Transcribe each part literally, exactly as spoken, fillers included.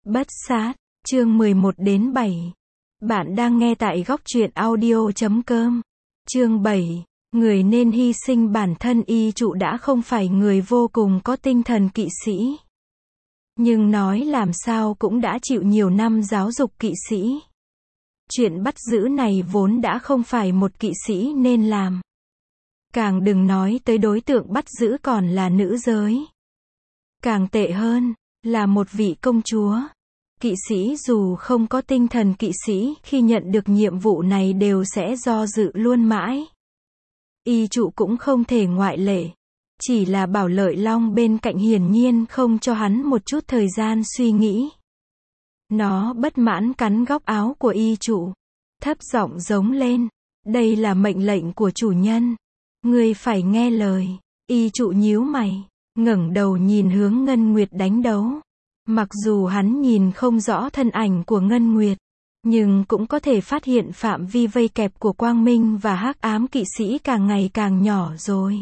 Bất sát, chương mười một đến bảy. Bạn đang nghe tại góc truyện audio chấm com. Chương bảy. Người nên hy sinh bản thân. Y trụ đã không phải người vô cùng có tinh thần kỵ sĩ. Nhưng nói làm sao cũng đã chịu nhiều năm giáo dục kỵ sĩ. Chuyện bắt giữ này vốn đã không phải một kỵ sĩ nên làm. Càng đừng nói tới đối tượng bắt giữ còn là nữ giới. Càng tệ hơn, là một vị công chúa. Kỵ sĩ dù không có tinh thần kỵ sĩ, khi nhận được nhiệm vụ này đều sẽ do dự luôn mãi. Y trụ cũng không thể ngoại lệ. Chỉ là Bảo Lợi Long bên cạnh hiển nhiên không cho hắn một chút thời gian suy nghĩ. Nó bất mãn cắn góc áo của y trụ. Thấp giọng giống lên. Đây là mệnh lệnh của chủ nhân. Ngươi phải nghe lời. Y trụ nhíu mày, ngẩng đầu nhìn hướng Ngân Nguyệt đánh đấu. Mặc dù hắn nhìn không rõ thân ảnh của Ngân Nguyệt, nhưng cũng có thể phát hiện phạm vi vây kẹp của Quang Minh và Hắc Ám kỵ sĩ càng ngày càng nhỏ rồi.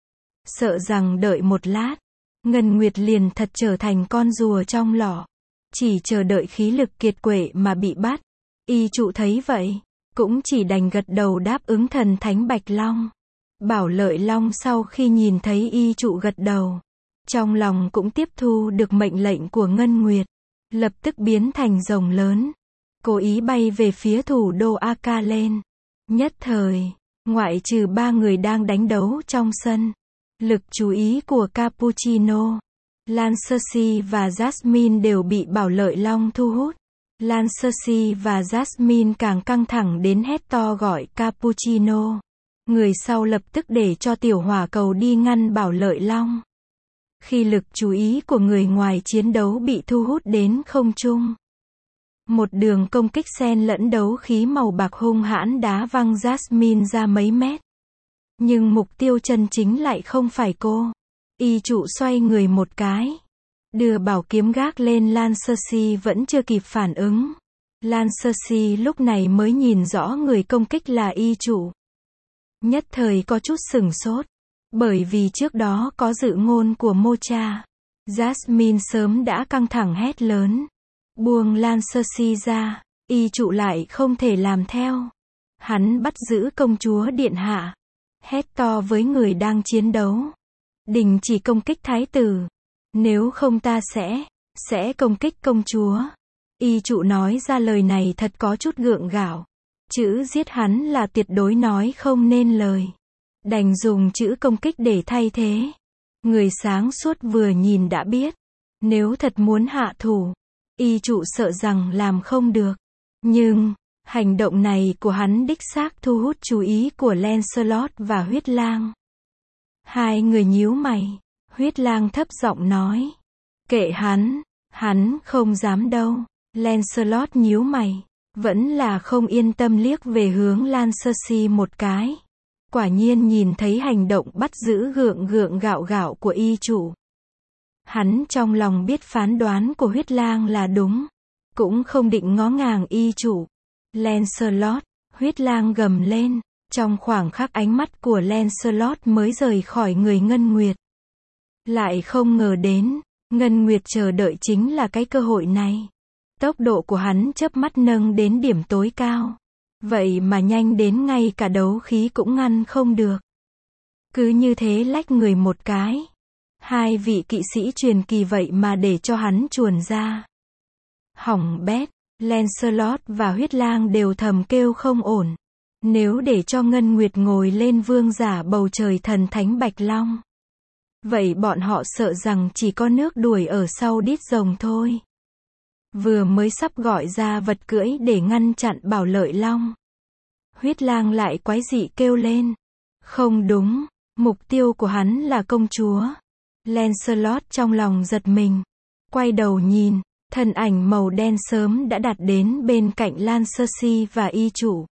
Sợ rằng đợi một lát, Ngân Nguyệt liền thật trở thành con rùa trong lọ, chỉ chờ đợi khí lực kiệt quệ mà bị bắt. Y trụ thấy vậy, cũng chỉ đành gật đầu đáp ứng thần thánh Bạch Long. Bảo Lợi Long sau khi nhìn thấy y trụ gật đầu, trong lòng cũng tiếp thu được mệnh lệnh của Ngân Nguyệt, lập tức biến thành rồng lớn, cố ý bay về phía thủ đô Aka lên. Nhất thời, ngoại trừ ba người đang đánh đấu trong sân, lực chú ý của Cappuccino, Lancersi và Jasmine đều bị Bảo Lợi Long thu hút. Lancersi và Jasmine càng căng thẳng đến hét to gọi Cappuccino. Người sau lập tức để cho tiểu hỏa cầu đi ngăn Bảo Lợi Long. Khi lực chú ý của người ngoài chiến đấu bị thu hút đến không trung, một đường công kích xen lẫn đấu khí màu bạc hung hãn đá văng Jasmine ra mấy mét. Nhưng mục tiêu chân chính lại không phải cô. Y trụ xoay người một cái, đưa bảo kiếm gác lên. Lancersi vẫn chưa kịp phản ứng. Lancersi lúc này mới nhìn rõ người công kích là y trụ. Nhất thời có chút sửng sốt, bởi vì trước đó có dự ngôn của Mocha. Jasmine sớm đã căng thẳng hét lớn, buông Lancersi ra. Y trụ lại không thể làm theo. Hắn bắt giữ công chúa điện hạ, hét to với người đang chiến đấu, đình chỉ công kích thái tử, nếu không ta sẽ, sẽ công kích công chúa. Y trụ nói ra lời này thật có chút gượng gạo. Chữ giết hắn là tuyệt đối nói không nên lời. Đành dùng chữ công kích để thay thế. Người sáng suốt vừa nhìn đã biết. Nếu thật muốn hạ thủ, y trụ sợ rằng làm không được. Nhưng, hành động này của hắn đích xác thu hút chú ý của Lancelot và Huyết Lang. Hai người nhíu mày. Huyết Lang thấp giọng nói, kệ hắn, hắn không dám đâu. Lancelot nhíu mày, vẫn là không yên tâm liếc về hướng Lancersi một cái. Quả nhiên nhìn thấy hành động bắt giữ gượng gượng gạo gạo của y trụ. Hắn trong lòng biết phán đoán của Huyết Lang là đúng, cũng không định ngó ngàng y trụ. Lancelot, Huyết Lang gầm lên, trong khoảng khắc ánh mắt của Lancelot mới rời khỏi người Ngân Nguyệt. Lại không ngờ đến, Ngân Nguyệt chờ đợi chính là cái cơ hội này. Tốc độ của hắn chớp mắt nâng đến điểm tối cao. Vậy mà nhanh đến ngay cả đấu khí cũng ngăn không được. Cứ như thế lách người một cái. Hai vị kỵ sĩ truyền kỳ vậy mà để cho hắn chuồn ra. Hỏng bét, Lancelot và Huyết Lang đều thầm kêu không ổn. Nếu để cho Ngân Nguyệt ngồi lên vương giả bầu trời thần thánh Bạch Long, vậy bọn họ sợ rằng chỉ có nước đuổi ở sau đít rồng thôi. Vừa mới sắp gọi ra vật cưỡi để ngăn chặn Bảo Lợi Long, Huyết Lang lại quái dị kêu lên. Không đúng, mục tiêu của hắn là công chúa. Lancelot trong lòng giật mình, quay đầu nhìn, thân ảnh màu đen sớm đã đạt đến bên cạnh Lancersi và y trụ.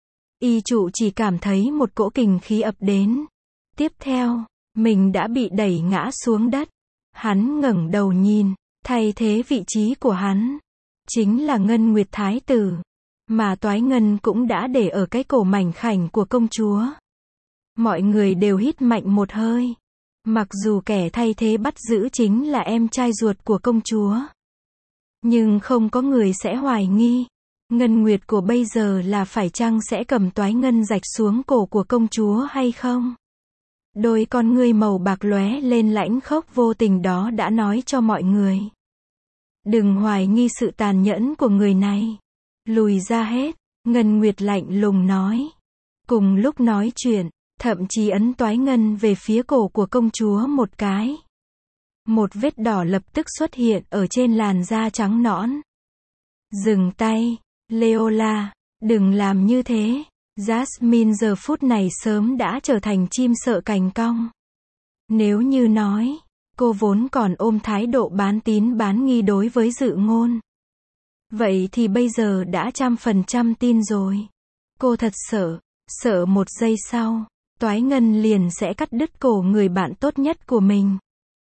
Y trụ chỉ cảm thấy một cỗ kình khí ập đến. Tiếp theo, mình đã bị đẩy ngã xuống đất. Hắn ngẩng đầu nhìn, thay thế vị trí của hắn chính là Ngân Nguyệt Thái tử, mà toái ngân cũng đã để ở cái cổ mảnh khảnh của công chúa. Mọi người đều hít mạnh một hơi. Mặc dù kẻ thay thế bắt giữ chính là em trai ruột của công chúa, Nhưng không có người sẽ hoài nghi. Ngân Nguyệt của bây giờ là phải chăng sẽ cầm toái ngân rạch xuống cổ của công chúa hay không? Đôi con ngươi màu bạc lóe lên lãnh khốc vô tình đó đã nói cho mọi người. Đừng hoài nghi sự tàn nhẫn của người này. Lùi ra hết, Ngân Nguyệt lạnh lùng nói. Cùng lúc nói chuyện, thậm chí ấn toái ngân về phía cổ của công chúa một cái. Một vết đỏ lập tức xuất hiện ở trên làn da trắng nõn. Dừng tay, Leola, đừng làm như thế. Jasmine giờ phút này sớm đã trở thành chim sợ cành cong. Nếu như nói, cô vốn còn ôm thái độ bán tín bán nghi đối với Dự Ngôn. Vậy thì bây giờ đã trăm phần trăm tin rồi. Cô thật sợ, sợ một giây sau, toái ngân liền sẽ cắt đứt cổ người bạn tốt nhất của mình.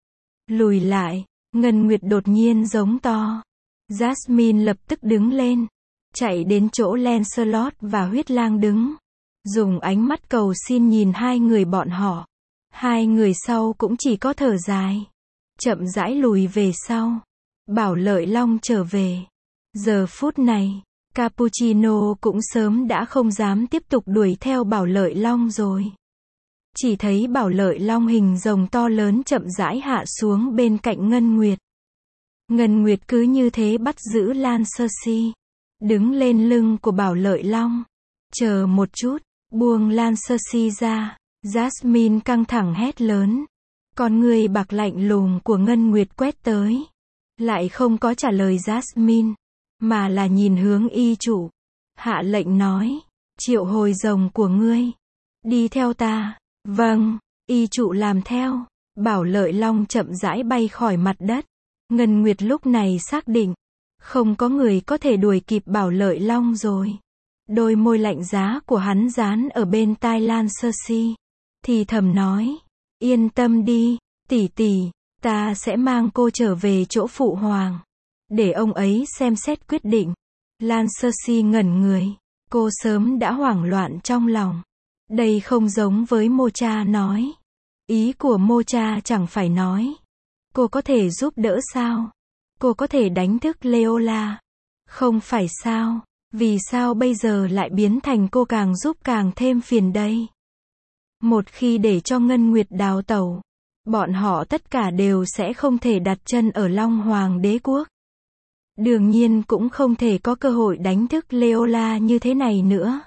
Lùi lại, Ngân Nguyệt đột nhiên giống to. Jasmine lập tức đứng lên, chạy đến chỗ Lancelot và Huyết Lang đứng. Dùng ánh mắt cầu xin nhìn hai người bọn họ. Hai người sau cũng chỉ có thở dài. Chậm rãi lùi về sau. Bảo Lợi Long trở về. Giờ phút này, Cappuccino cũng sớm đã không dám tiếp tục đuổi theo Bảo Lợi Long rồi. Chỉ thấy Bảo Lợi Long hình rồng to lớn chậm rãi hạ xuống bên cạnh Ngân Nguyệt. Ngân Nguyệt cứ như thế bắt giữ Lan Cersei. Đứng lên lưng của Bảo Lợi Long. Chờ một chút, buông Lan Cersei ra. Jasmine căng thẳng hét lớn. Con người bạc lạnh lùng của Ngân Nguyệt quét tới. Lại không có trả lời Jasmine, mà là nhìn hướng y chủ. Hạ lệnh nói, triệu hồi rồng của ngươi. Đi theo ta. Vâng, y chủ làm theo. Bảo Lợi Long chậm rãi bay khỏi mặt đất. Ngân Nguyệt lúc này xác định, không có người có thể đuổi kịp Bảo Lợi Long rồi. Đôi môi lạnh giá của hắn dán ở bên tai Lan Cersei. Thì thầm nói, yên tâm đi, tỷ tỷ, ta sẽ mang cô trở về chỗ phụ hoàng. Để ông ấy xem xét quyết định. Lan Cersei ngẩn người. Cô sớm đã hoảng loạn trong lòng. Đây không giống với Mocha nói. Ý của Mocha chẳng phải nói. Cô có thể giúp đỡ sao? Cô có thể đánh thức Leola. Không phải sao? Vì sao bây giờ lại biến thành cô càng giúp càng thêm phiền đây? Một khi để cho Ngân Nguyệt đào tẩu, bọn họ tất cả đều sẽ không thể đặt chân ở Long Hoàng đế quốc. Đương nhiên cũng không thể có cơ hội đánh thức Leola như thế này nữa.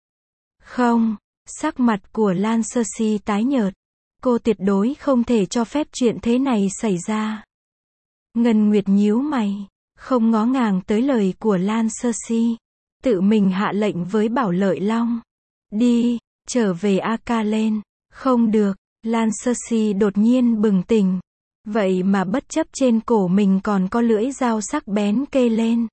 Không, sắc mặt của Lan Cersei tái nhợt. Cô tuyệt đối không thể cho phép chuyện thế này xảy ra. Ngân Nguyệt nhíu mày, không ngó ngàng tới lời của Lan Cersei. Tự mình hạ lệnh với Bảo Lợi Long. Đi, trở về Akalen. Không được, Lan Cersei đột nhiên bừng tỉnh. Vậy mà bất chấp trên cổ mình còn có lưỡi dao sắc bén kê lên.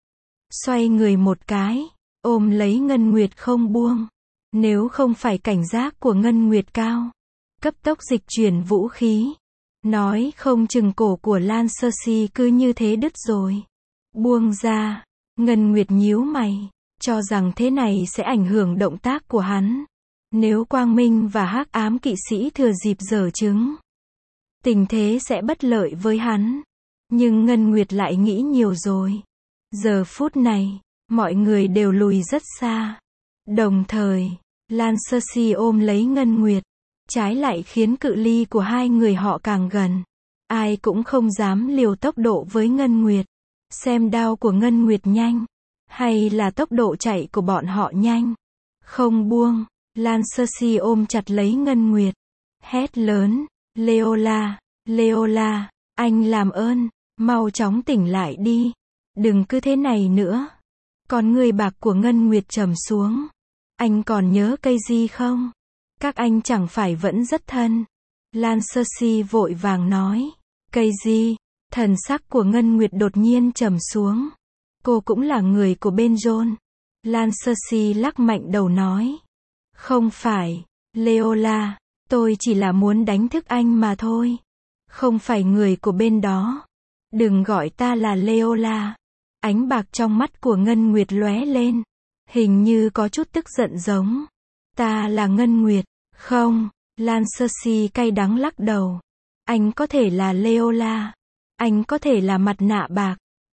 Xoay người một cái, ôm lấy Ngân Nguyệt không buông. Nếu không phải cảnh giác của Ngân Nguyệt cao, cấp tốc dịch chuyển vũ khí. Nói không chừng cổ của Lan Cersei cứ như thế đứt rồi. Buông ra, Ngân Nguyệt nhíu mày, cho rằng thế này sẽ ảnh hưởng động tác của hắn. Nếu Quang Minh và Hắc Ám kỵ sĩ thừa dịp giở trứng, tình thế sẽ bất lợi với hắn. Nhưng Ngân Nguyệt lại nghĩ nhiều rồi. Giờ phút này, mọi người đều lùi rất xa. Đồng thời, Lan Cersei ôm lấy Ngân Nguyệt. Trái lại khiến cự ly của hai người họ càng gần. Ai cũng không dám liều tốc độ với Ngân Nguyệt. Xem đao của Ngân Nguyệt nhanh, hay là tốc độ chạy của bọn họ nhanh. Không buông, Lan Cersei ôm chặt lấy Ngân Nguyệt. Hét lớn, Leola, Leola, anh làm ơn, mau chóng tỉnh lại đi. Đừng cứ thế này nữa. Con người bạc của Ngân Nguyệt trầm xuống. Anh còn nhớ cây gì không? Các anh chẳng phải vẫn rất thân. Lan Cersei vội vàng nói. Cây gì? Thần sắc của Ngân Nguyệt đột nhiên trầm xuống. Cô cũng là người của bên Jon. Lan Cersei lắc mạnh đầu nói. Không phải, Leola, tôi chỉ là muốn đánh thức anh mà thôi. Không phải người của bên đó. Đừng gọi ta là Leola. Ánh bạc trong mắt của Ngân Nguyệt lóe lên. Hình như có chút tức giận giống. Ta là Ngân Nguyệt. Không, Lan Cersei cay đắng lắc đầu. Anh có thể là Leola. Anh có thể là mặt nạ bạc.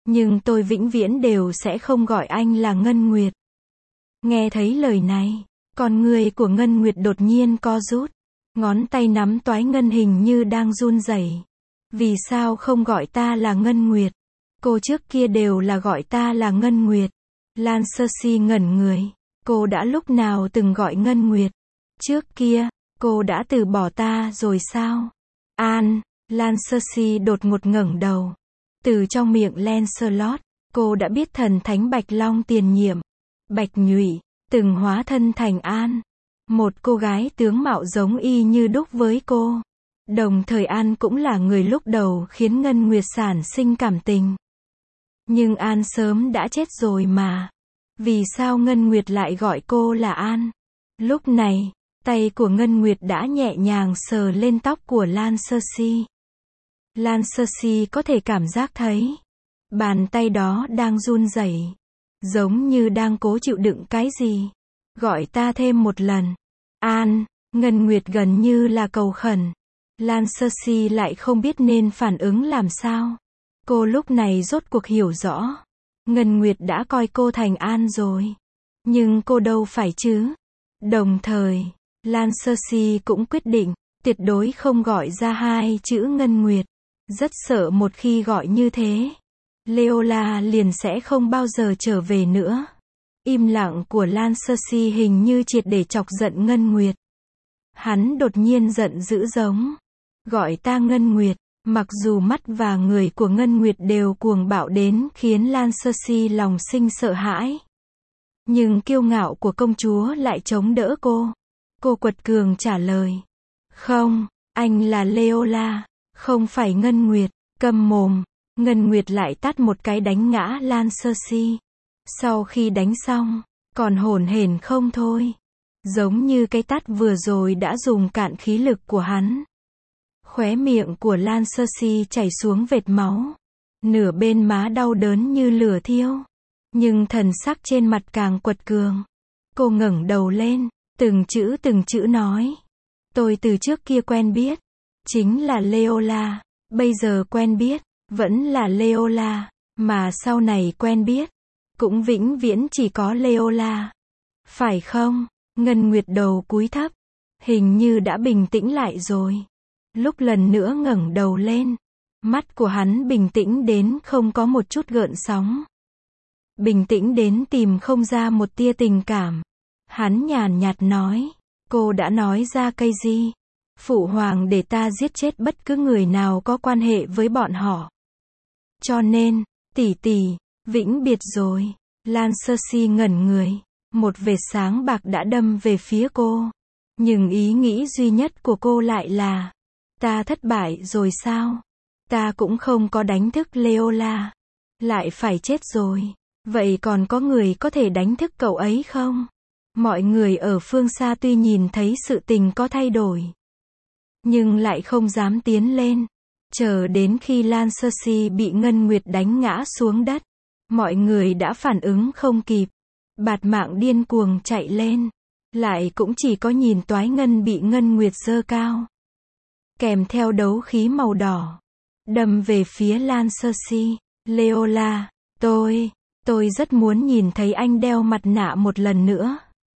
Nhưng tôi vĩnh viễn đều sẽ không gọi anh là Ngân Nguyệt. Nghe thấy lời này, con người của Ngân Nguyệt đột nhiên co rút. Ngón tay nắm toái ngân hình như đang run rẩy. Vì sao không gọi ta là Ngân Nguyệt? Cô trước kia đều là gọi ta là Ngân Nguyệt. Lan Cersei ngẩn người. Cô đã lúc nào từng gọi Ngân Nguyệt? Trước kia, cô đã từ bỏ ta rồi sao? An, Lan Cersei đột ngột ngẩng đầu. Từ trong miệng Lancelot, cô đã biết thần thánh Bạch Long tiền nhiệm, Bạch Nhụy, từng hóa thân thành An. Một cô gái tướng mạo giống y như đúc với cô. Đồng thời An cũng là người lúc đầu khiến Ngân Nguyệt sản sinh cảm tình. Nhưng An sớm đã chết rồi mà. Vì sao Ngân Nguyệt lại gọi cô là An? Lúc này, tay của Ngân Nguyệt đã nhẹ nhàng sờ lên tóc của Lan Cersei. Lan Cersei có thể cảm giác thấy. Bàn tay đó đang run rẩy. Giống như đang cố chịu đựng cái gì. Gọi ta thêm một lần. An, Ngân Nguyệt gần như là cầu khẩn. Lan Cersei lại không biết nên phản ứng làm sao. Cô lúc này rốt cuộc hiểu rõ. Ngân Nguyệt đã coi cô thành An rồi. Nhưng cô đâu phải chứ. Đồng thời, Lan Cersei cũng quyết định, tuyệt đối không gọi ra hai chữ Ngân Nguyệt. Rất sợ một khi gọi như thế, Leola liền sẽ không bao giờ trở về nữa. Im lặng của Lan Cersei hình như triệt để chọc giận Ngân Nguyệt. Hắn đột nhiên giận dữ giống. Gọi ta Ngân Nguyệt. Mặc dù mắt và người của Ngân Nguyệt đều cuồng bạo đến khiến Lan Cersei lòng sinh sợ hãi. Nhưng kiêu ngạo của công chúa lại chống đỡ cô. Cô quật cường trả lời. Không, anh là Leola, không phải Ngân Nguyệt. Câm mồm. Ngân Nguyệt lại tát một cái đánh ngã Lan Cersei. Sau khi đánh xong, còn hổn hển không thôi. Giống như cái tát vừa rồi đã dùng cạn khí lực của hắn. Khóe miệng của Lan Cersei chảy xuống vệt máu. Nửa bên má đau đớn như lửa thiêu. Nhưng thần sắc trên mặt càng quật cường. Cô ngẩng đầu lên, từng chữ từng chữ nói. Tôi từ trước kia quen biết. Chính là Leola. Bây giờ quen biết, vẫn là Leola. Mà sau này quen biết, cũng vĩnh viễn chỉ có Leola. Phải không? Ngân Nguyệt đầu cúi thấp. Hình như đã bình tĩnh lại rồi. Lúc lần nữa ngẩng đầu lên, mắt của hắn bình tĩnh đến không có một chút gợn sóng. Bình tĩnh đến tìm không ra một tia tình cảm. Hắn nhàn nhạt nói, cô đã nói ra cái gì? Phụ hoàng để ta giết chết bất cứ người nào có quan hệ với bọn họ. Cho nên, tỷ tỷ, vĩnh biệt rồi. Lan Cersei ngẩn người. Một vệt sáng bạc đã đâm về phía cô. Nhưng ý nghĩ duy nhất của cô lại là, ta thất bại rồi sao? Ta cũng không có đánh thức Leola. Lại phải chết rồi. Vậy còn có người có thể đánh thức cậu ấy không? Mọi người ở phương xa tuy nhìn thấy sự tình có thay đổi, nhưng lại không dám tiến lên. Chờ đến khi Lan Cersei bị Ngân Nguyệt đánh ngã xuống đất, mọi người đã phản ứng không kịp. Bạt mạng điên cuồng chạy lên. Lại cũng chỉ có nhìn toái ngân bị Ngân Nguyệt giơ cao. Kèm theo đấu khí màu đỏ. Đâm về phía Lan Cersei. Leola, tôi, tôi rất muốn nhìn thấy anh đeo mặt nạ một lần nữa.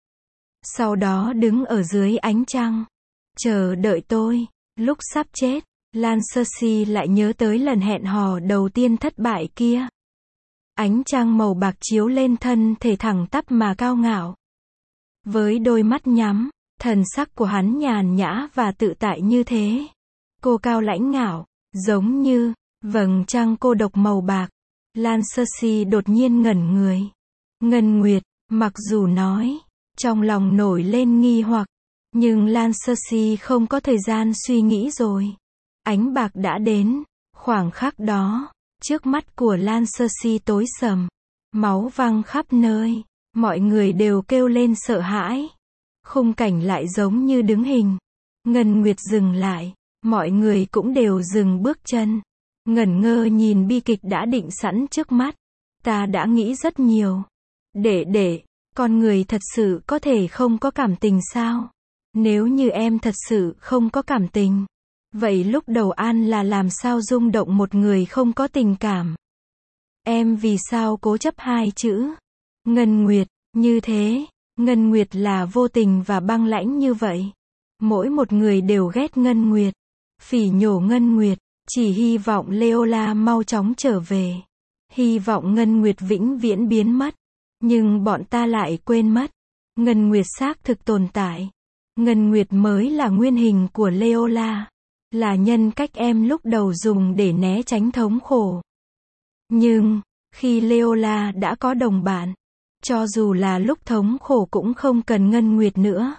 Sau đó đứng ở dưới ánh trăng. Chờ đợi tôi. Lúc sắp chết, Lan Cersei lại nhớ tới lần hẹn hò đầu tiên thất bại kia. Ánh trăng màu bạc chiếu lên thân thể thẳng tắp mà cao ngạo. Với đôi mắt nhắm, thần sắc của hắn nhàn nhã và tự tại như thế. Cô cao lãnh ngạo, giống như vầng trăng cô độc màu bạc. Lan Cersei đột nhiên ngẩn người. Ngân Nguyệt, mặc dù nói, trong lòng nổi lên nghi hoặc, nhưng Lan Cersei không có thời gian suy nghĩ rồi. Ánh bạc đã đến, khoảng khắc đó, trước mắt của Lan Cersei tối sầm, máu văng khắp nơi, mọi người đều kêu lên sợ hãi. Khung cảnh lại giống như đứng hình. Ngân Nguyệt dừng lại, mọi người cũng đều dừng bước chân, ngẩn ngơ nhìn bi kịch đã định sẵn trước mắt. Ta đã nghĩ rất nhiều. Để để, con người thật sự có thể không có cảm tình sao? Nếu như em thật sự không có cảm tình, vậy lúc đầu An là làm sao rung động một người không có tình cảm? Em vì sao cố chấp hai chữ? Ngân Nguyệt, như thế. Ngân Nguyệt là vô tình và băng lãnh như vậy. Mỗi một người đều ghét Ngân Nguyệt. Phỉ nhổ Ngân Nguyệt. Chỉ hy vọng Leola mau chóng trở về. Hy vọng Ngân Nguyệt vĩnh viễn biến mất. Nhưng bọn ta lại quên mất. Ngân Nguyệt xác thực tồn tại. Ngân Nguyệt mới là nguyên hình của Leola. Là nhân cách em lúc đầu dùng để né tránh thống khổ. Nhưng, khi Leola đã có đồng bạn, cho dù là lúc thống khổ cũng không cần Ngân Nguyệt nữa.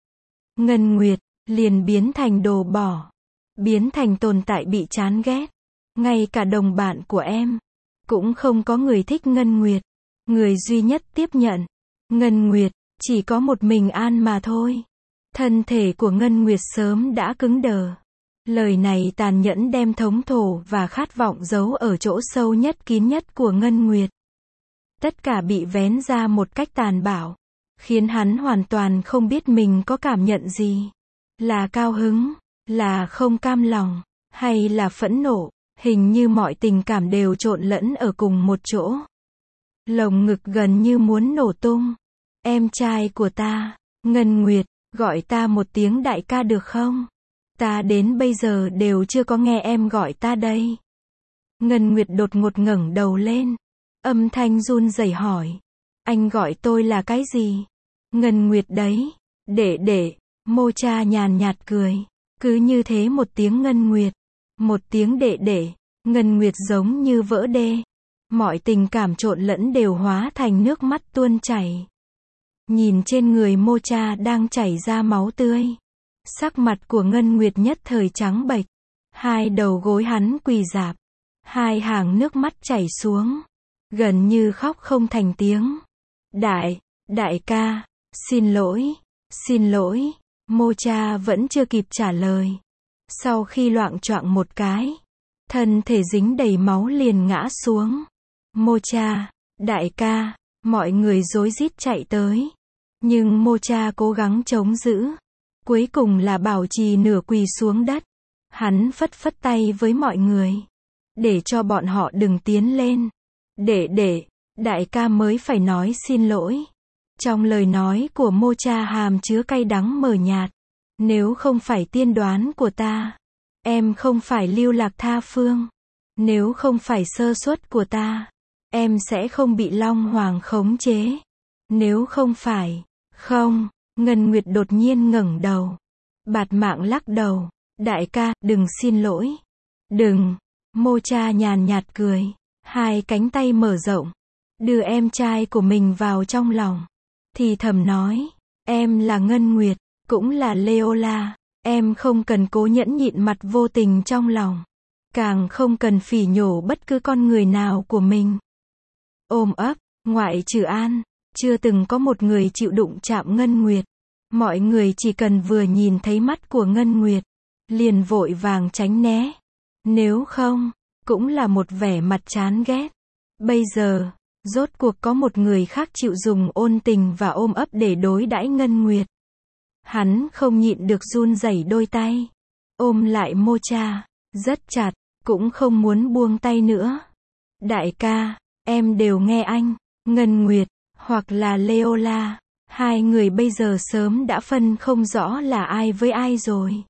Ngân Nguyệt, liền biến thành đồ bỏ. Biến thành tồn tại bị chán ghét. Ngay cả đồng bạn của em, cũng không có người thích Ngân Nguyệt. Người duy nhất tiếp nhận Ngân Nguyệt, chỉ có một mình An mà thôi. Thân thể của Ngân Nguyệt sớm đã cứng đờ. Lời này tàn nhẫn đem thống thổ và khát vọng giấu ở chỗ sâu nhất kín nhất của Ngân Nguyệt. Tất cả bị vén ra một cách tàn bạo, khiến hắn hoàn toàn không biết mình có cảm nhận gì. Là cao hứng, là không cam lòng, hay là phẫn nộ, hình như mọi tình cảm đều trộn lẫn ở cùng một chỗ. Lồng ngực gần như muốn nổ tung. Em trai của ta, Ngân Nguyệt, gọi ta một tiếng đại ca được không? Ta đến bây giờ đều chưa có nghe em gọi ta đây. Ngân Nguyệt đột ngột ngẩng đầu lên. Âm thanh run rẩy hỏi. Anh gọi tôi là cái gì? Ngân Nguyệt đấy. Đệ đệ. Mô Cha nhàn nhạt cười. Cứ như thế một tiếng Ngân Nguyệt. Một tiếng đệ đệ. Ngân Nguyệt giống như vỡ đê. Mọi tình cảm trộn lẫn đều hóa thành nước mắt tuôn chảy. Nhìn trên người Mô Cha đang chảy ra máu tươi. Sắc mặt của Ngân Nguyệt nhất thời trắng bệch. Hai đầu gối hắn quỳ rạp. Hai hàng nước mắt chảy xuống. Gần như khóc không thành tiếng. Đại, đại ca, xin lỗi, xin lỗi. Mô Cha vẫn chưa kịp trả lời. Sau khi loạng choạng một cái, thân thể dính đầy máu liền ngã xuống. Mô Cha, đại ca, mọi người rối rít chạy tới. Nhưng Mô Cha cố gắng chống giữ. Cuối cùng là bảo trì nửa quỳ xuống đất. Hắn phất phất tay với mọi người. Để cho bọn họ đừng tiến lên. Để để, đại ca mới phải nói xin lỗi. Trong lời nói của Mô Cha hàm chứa cay đắng mờ nhạt. Nếu không phải tiên đoán của ta, em không phải lưu lạc tha phương. Nếu không phải sơ suất của ta, em sẽ không bị Long Hoàng khống chế. Nếu không phải, không. Ngân Nguyệt đột nhiên ngẩng đầu. Bạt Mạng lắc đầu. Đại ca, đừng xin lỗi. Đừng. Mô Cha nhàn nhạt cười. Hai cánh tay mở rộng. Đưa em trai của mình vào trong lòng. Thì thầm nói. Em là Ngân Nguyệt. Cũng là Leola. Em không cần cố nhẫn nhịn mặt vô tình trong lòng. Càng không cần phỉ nhổ bất cứ con người nào của mình. Ôm ấp. Ngoại trừ An. Chưa từng có một người chịu đụng chạm Ngân Nguyệt. Mọi người chỉ cần vừa nhìn thấy mắt của Ngân Nguyệt, liền vội vàng tránh né. Nếu không, cũng là một vẻ mặt chán ghét. Bây giờ, rốt cuộc có một người khác chịu dùng ôn tình và ôm ấp để đối đãi Ngân Nguyệt. Hắn không nhịn được run rẩy đôi tay. Ôm lại Mô Cha, rất chặt, cũng không muốn buông tay nữa. Đại ca, em đều nghe anh. Ngân Nguyệt, hoặc là Leola. Hai người bây giờ sớm đã phân không rõ là ai với ai rồi.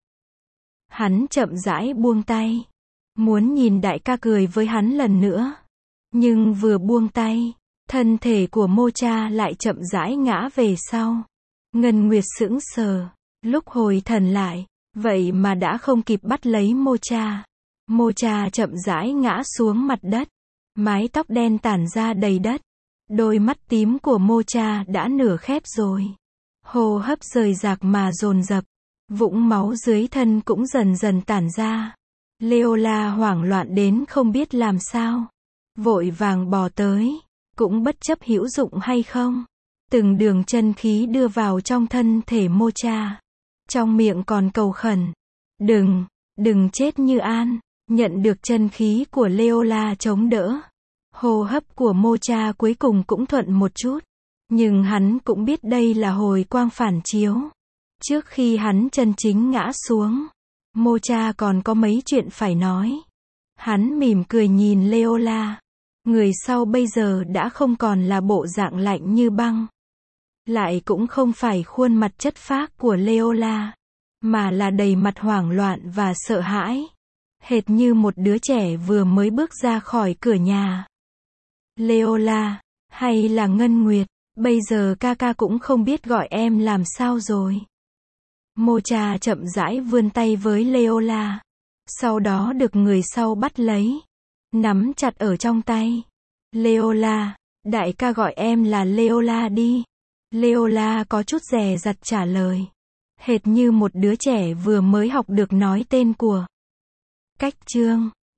Hắn chậm rãi buông tay. Muốn nhìn đại ca cười với hắn lần nữa. Nhưng vừa buông tay, thân thể của Mô Cha lại chậm rãi ngã về sau. Ngân Nguyệt sững sờ. Lúc hồi thần lại, vậy mà đã không kịp bắt lấy Mô Cha. Mô Cha chậm rãi ngã xuống mặt đất. Mái tóc đen tản ra đầy đất. Đôi mắt tím của Mô Cha đã nửa khép rồi. Hô hấp rời rạc mà dồn dập. Vũng máu dưới thân cũng dần dần tản ra. Leola hoảng loạn đến không biết làm sao. Vội vàng bò tới. Cũng bất chấp hữu dụng hay không. Từng đường chân khí đưa vào trong thân thể Mô Cha. Trong miệng còn cầu khẩn. Đừng, đừng chết như An. Nhận được chân khí của Leola chống đỡ. Hô hấp của Mô Cha cuối cùng cũng thuận một chút. Nhưng hắn cũng biết đây là hồi quang phản chiếu. Trước khi hắn chân chính ngã xuống, Mô Cha còn có mấy chuyện phải nói. Hắn mỉm cười nhìn Leola. Người sau bây giờ đã không còn là bộ dạng lạnh như băng. Lại cũng không phải khuôn mặt chất phác của Leola, mà là đầy mặt hoảng loạn và sợ hãi. Hệt như một đứa trẻ vừa mới bước ra khỏi cửa nhà. Leola, hay là Ngân Nguyệt, bây giờ ca ca cũng không biết gọi em làm sao rồi. Mocha chậm rãi vươn tay với Leola. Sau đó được người sau bắt lấy. Nắm chặt ở trong tay. Leola, đại ca gọi em là Leola đi. Leola có chút dè dặt trả lời. Hệt như một đứa trẻ vừa mới học được nói tên của cách chương.